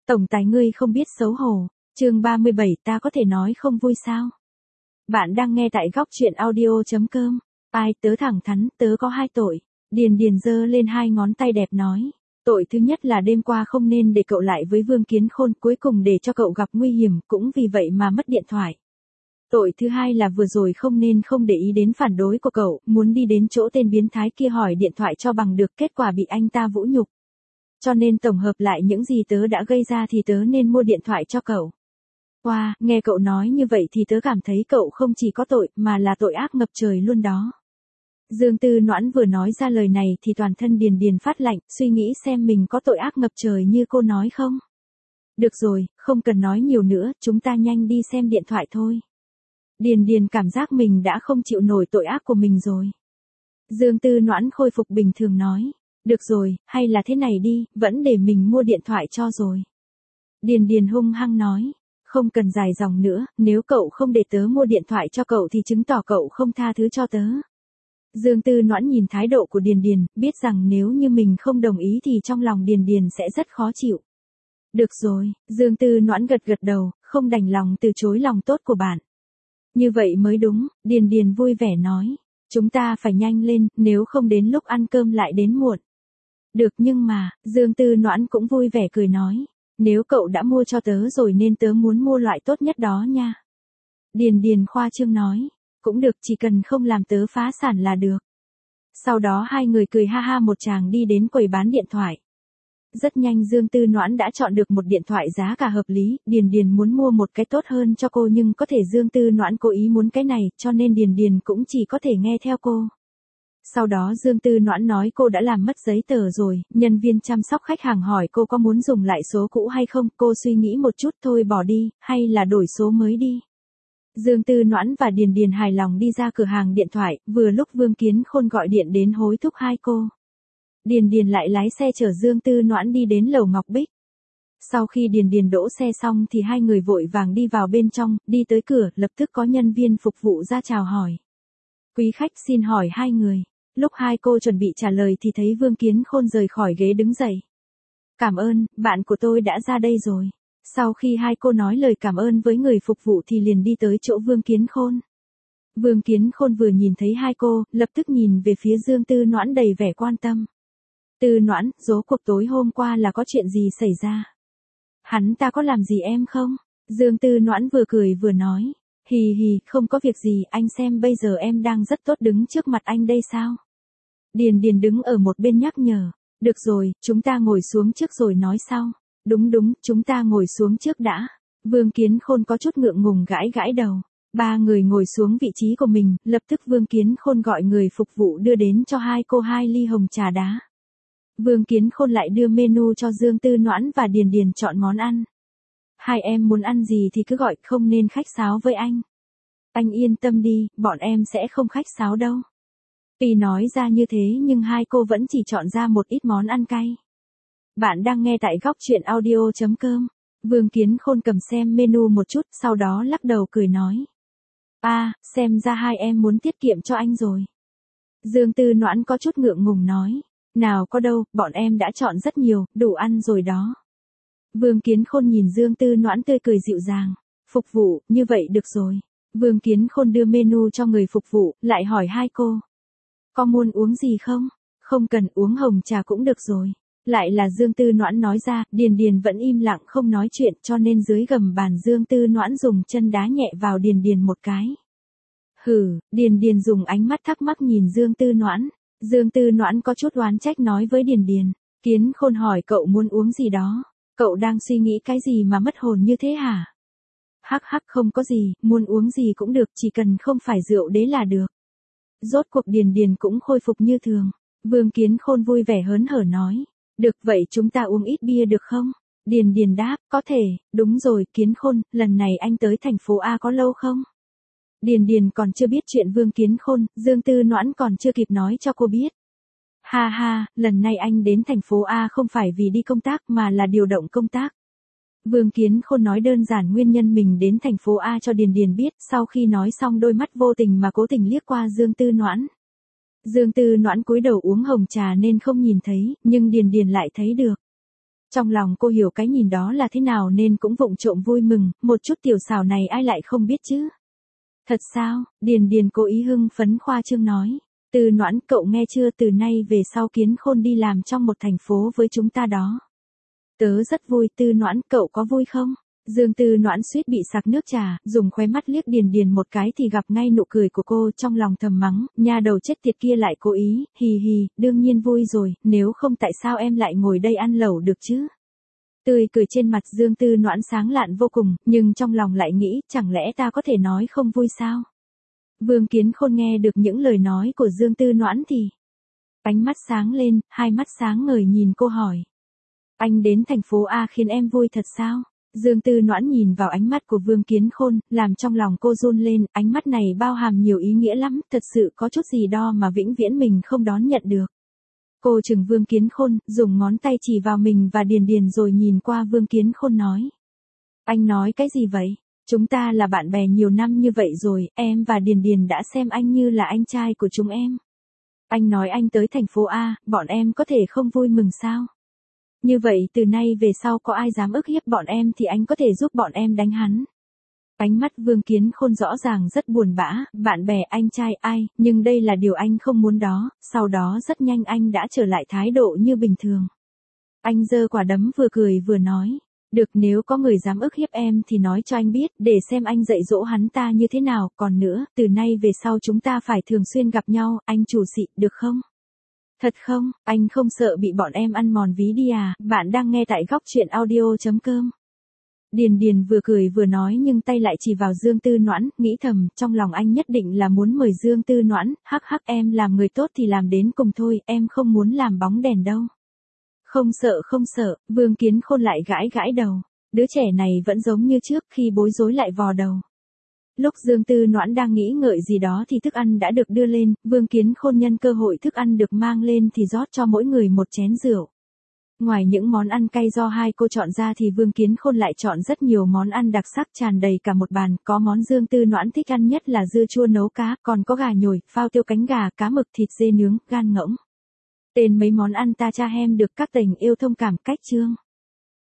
Tổng tài ngươi không biết xấu hổ. Chương 37 ta có thể nói không vui sao? Bạn đang nghe tại góc truyện audio.com. Ai tớ thẳng thắn, tớ có 2 tội. Điền Điền giơ lên 2 ngón tay đẹp nói. Tội thứ nhất là đêm qua không nên để cậu lại với Vương Kiến Khôn, cuối cùng để cho cậu gặp nguy hiểm, cũng vì vậy mà mất điện thoại. Tội thứ hai là vừa rồi không nên không để ý đến phản đối của cậu, muốn đi đến chỗ tên biến thái kia hỏi điện thoại cho bằng được, kết quả bị anh ta vũ nhục. Cho nên tổng hợp lại những gì tớ đã gây ra thì tớ nên mua điện thoại cho cậu. Wow, nghe cậu nói như vậy thì tớ cảm thấy cậu không chỉ có tội, mà là tội ác ngập trời luôn đó. Dương Tư Noãn vừa nói ra lời này thì toàn thân Điền Điền phát lạnh, suy nghĩ xem mình có tội ác ngập trời như cô nói không. Được rồi, không cần nói nhiều nữa, chúng ta nhanh đi xem điện thoại thôi. Điền Điền cảm giác mình đã không chịu nổi tội ác của mình rồi. Dương Tư Noãn khôi phục bình thường nói. Được rồi, hay là thế này đi, vẫn để mình mua điện thoại cho rồi. Điền Điền hung hăng nói. Không cần dài dòng nữa, nếu cậu không để tớ mua điện thoại cho cậu thì chứng tỏ cậu không tha thứ cho tớ. Dương Tư Noãn nhìn thái độ của Điền Điền, biết rằng nếu như mình không đồng ý thì trong lòng Điền Điền sẽ rất khó chịu. Được rồi, Dương Tư Noãn gật gật đầu, không đành lòng từ chối lòng tốt của bạn. Như vậy mới đúng, Điền Điền vui vẻ nói. Chúng ta phải nhanh lên, nếu không đến lúc ăn cơm lại đến muộn. Được, nhưng mà, Dương Tư Noãn cũng vui vẻ cười nói. Nếu cậu đã mua cho tớ rồi nên tớ muốn mua loại tốt nhất đó nha. Điền Điền khoa trương nói. Cũng được, chỉ cần không làm tớ phá sản là được. Sau đó hai người cười ha ha một tràng đi đến quầy bán điện thoại. Rất nhanh Dương Tư Noãn đã chọn được một điện thoại giá cả hợp lý, Điền Điền muốn mua một cái tốt hơn cho cô nhưng có thể Dương Tư Noãn cố ý muốn cái này, cho nên Điền Điền cũng chỉ có thể nghe theo cô. Sau đó Dương Tư Noãn nói cô đã làm mất giấy tờ rồi, nhân viên chăm sóc khách hàng hỏi cô có muốn dùng lại số cũ hay không, cô suy nghĩ một chút thôi bỏ đi, hay là đổi số mới đi. Dương Tư Noãn và Điền Điền hài lòng đi ra cửa hàng điện thoại, vừa lúc Vương Kiến Khôn gọi điện đến hối thúc hai cô. Điền Điền lại lái xe chở Dương Tư Noãn đi đến lầu Ngọc Bích. Sau khi Điền Điền đỗ xe xong thì hai người vội vàng đi vào bên trong, đi tới cửa, lập tức có nhân viên phục vụ ra chào hỏi. Quý khách xin hỏi hai người. Lúc hai cô chuẩn bị trả lời thì thấy Vương Kiến Khôn rời khỏi ghế đứng dậy. Cảm ơn, bạn của tôi đã ra đây rồi. Sau khi hai cô nói lời cảm ơn với người phục vụ thì liền đi tới chỗ Vương Kiến Khôn. Vương Kiến Khôn vừa nhìn thấy hai cô, lập tức nhìn về phía Dương Tư Noãn đầy vẻ quan tâm. Tư Noãn, rốt cuộc tối hôm qua là có chuyện gì xảy ra? Hắn ta có làm gì em không? Dương Tư Noãn vừa cười vừa nói. Hì hì, không có việc gì, anh xem bây giờ em đang rất tốt đứng trước mặt anh đây sao? Điền Điền đứng ở một bên nhắc nhở. Được rồi, chúng ta ngồi xuống trước rồi nói sau. Đúng đúng, chúng ta ngồi xuống trước đã. Vương Kiến Khôn có chút ngượng ngùng gãi gãi đầu. Ba người ngồi xuống vị trí của mình, lập tức Vương Kiến Khôn gọi người phục vụ đưa đến cho hai cô 2 ly hồng trà đá. Vương Kiến Khôn lại đưa menu cho Dương Tư Noãn và Điền Điền chọn món ăn. Hai em muốn ăn gì thì cứ gọi, không nên khách sáo với anh. Anh yên tâm đi, bọn em sẽ không khách sáo đâu. Tuy nói ra như thế nhưng hai cô vẫn chỉ chọn ra một ít món ăn cay. Bạn đang nghe tại góc truyện audio.com. Vương Kiến Khôn cầm xem menu một chút, sau đó lắc đầu cười nói. Xem ra hai em muốn tiết kiệm cho anh rồi. Dương Tư Noãn có chút ngượng ngùng nói. Nào có đâu, bọn em đã chọn rất nhiều, đủ ăn rồi đó. Vương Kiến Khôn nhìn Dương Tư Noãn tươi cười dịu dàng. Phục vụ, như vậy được rồi. Vương Kiến Khôn đưa menu cho người phục vụ, lại hỏi hai cô. Có muốn uống gì không? Không cần, uống hồng trà cũng được rồi. Lại là Dương Tư Noãn nói ra, Điền Điền vẫn im lặng không nói chuyện cho nên dưới gầm bàn Dương Tư Noãn dùng chân đá nhẹ vào Điền Điền một cái. Hừ, Điền Điền dùng ánh mắt thắc mắc nhìn Dương Tư Noãn. Dương Tư Noãn có chút oán trách nói với Điền Điền. Kiến Khôn hỏi cậu muốn uống gì đó. Cậu đang suy nghĩ cái gì mà mất hồn như thế hả? Hắc hắc không có gì, muốn uống gì cũng được, chỉ cần không phải rượu đế là được. Rốt cuộc Điền Điền cũng khôi phục như thường. Vương Kiến Khôn vui vẻ hớn hở nói. Được vậy chúng ta uống ít bia được không? Điền Điền đáp, có thể, đúng rồi, Kiến Khôn, lần này anh tới thành phố A có lâu không? Điền Điền còn chưa biết chuyện Vương Kiến Khôn, Dương Tư Noãn còn chưa kịp nói cho cô biết. Ha ha, lần này anh đến thành phố A không phải vì đi công tác mà là điều động công tác. Vương Kiến Khôn nói đơn giản nguyên nhân mình đến thành phố A cho Điền Điền biết, sau khi nói xong đôi mắt vô tình mà cố tình liếc qua Dương Tư Noãn. Dương Tư Noãn cúi đầu uống hồng trà nên không nhìn thấy, nhưng Điền Điền lại thấy được. Trong lòng cô hiểu cái nhìn đó là thế nào nên cũng vụng trộm vui mừng, một chút tiểu xảo này ai lại không biết chứ. Thật sao, Điền Điền cố ý hưng phấn khoa trương nói. Từ Noãn, cậu nghe chưa, từ nay về sau Kiến Khôn đi làm trong một thành phố với chúng ta đó. Tớ rất vui. Từ Noãn, cậu có vui không? Dương Từ Noãn suýt bị sặc nước trà, dùng khóe mắt liếc Điền Điền một cái thì gặp ngay nụ cười của cô, trong lòng thầm mắng, nha đầu chết tiệt kia lại cố ý, hì hì, đương nhiên vui rồi, nếu không tại sao em lại ngồi đây ăn lẩu được chứ? Tươi cười trên mặt Dương Tư Noãn sáng lạn vô cùng, nhưng trong lòng lại nghĩ, chẳng lẽ ta có thể nói không vui sao? Vương Kiến Khôn nghe được những lời nói của Dương Tư Noãn thì ánh mắt sáng lên, hai mắt sáng ngời nhìn cô hỏi. Anh đến thành phố A khiến em vui thật sao? Dương Tư Noãn nhìn vào ánh mắt của Vương Kiến Khôn, làm trong lòng cô run lên, ánh mắt này bao hàm nhiều ý nghĩa lắm, thật sự có chút gì đó mà vĩnh viễn mình không đón nhận được. Cô chừng Vương Kiến Khôn, dùng ngón tay chỉ vào mình và Điền Điền rồi nhìn qua Vương Kiến Khôn nói. Anh nói cái gì vậy? Chúng ta là bạn bè nhiều năm như vậy rồi, em và Điền Điền đã xem anh như là anh trai của chúng em. Anh nói anh tới thành phố A, bọn em có thể không vui mừng sao? Như vậy từ nay về sau có ai dám ức hiếp bọn em thì anh có thể giúp bọn em đánh hắn. Ánh mắt Vương Kiến Khôn rõ ràng rất buồn bã, bạn bè anh trai ai, nhưng đây là điều anh không muốn đó, sau đó rất nhanh anh đã trở lại thái độ như bình thường. Anh giơ quả đấm vừa cười vừa nói, được, nếu có người dám ức hiếp em thì nói cho anh biết, để xem anh dạy dỗ hắn ta như thế nào, còn nữa, từ nay về sau chúng ta phải thường xuyên gặp nhau, anh chủ xị, được không? Thật không, anh không sợ bị bọn em ăn mòn ví đi à? Bạn đang nghe tại góc truyện audio.com. Điền Điền vừa cười vừa nói nhưng tay lại chỉ vào Dương Tư Noãn, nghĩ thầm, trong lòng anh nhất định là muốn mời Dương Tư Noãn, hắc hắc, em làm người tốt thì làm đến cùng thôi, em không muốn làm bóng đèn đâu. Không sợ, Vương Kiến Khôn lại gãi gãi đầu. Đứa trẻ này vẫn giống như trước, khi bối rối lại vò đầu. Lúc Dương Tư Noãn đang nghĩ ngợi gì đó thì thức ăn đã được đưa lên, Vương Kiến Khôn nhân cơ hội thức ăn được mang lên thì rót cho mỗi người một chén rượu. Ngoài những món ăn cay do hai cô chọn ra thì Vương Kiến Khôn lại chọn rất nhiều món ăn đặc sắc tràn đầy cả một bàn, có món Dương Tư Noãn thích ăn nhất là dưa chua nấu cá, còn có gà nhồi, phao tiêu cánh gà, cá mực, thịt dê nướng, gan ngỗng. Tên mấy món ăn ta cha hem được các tầng yêu thông cảm cách chương.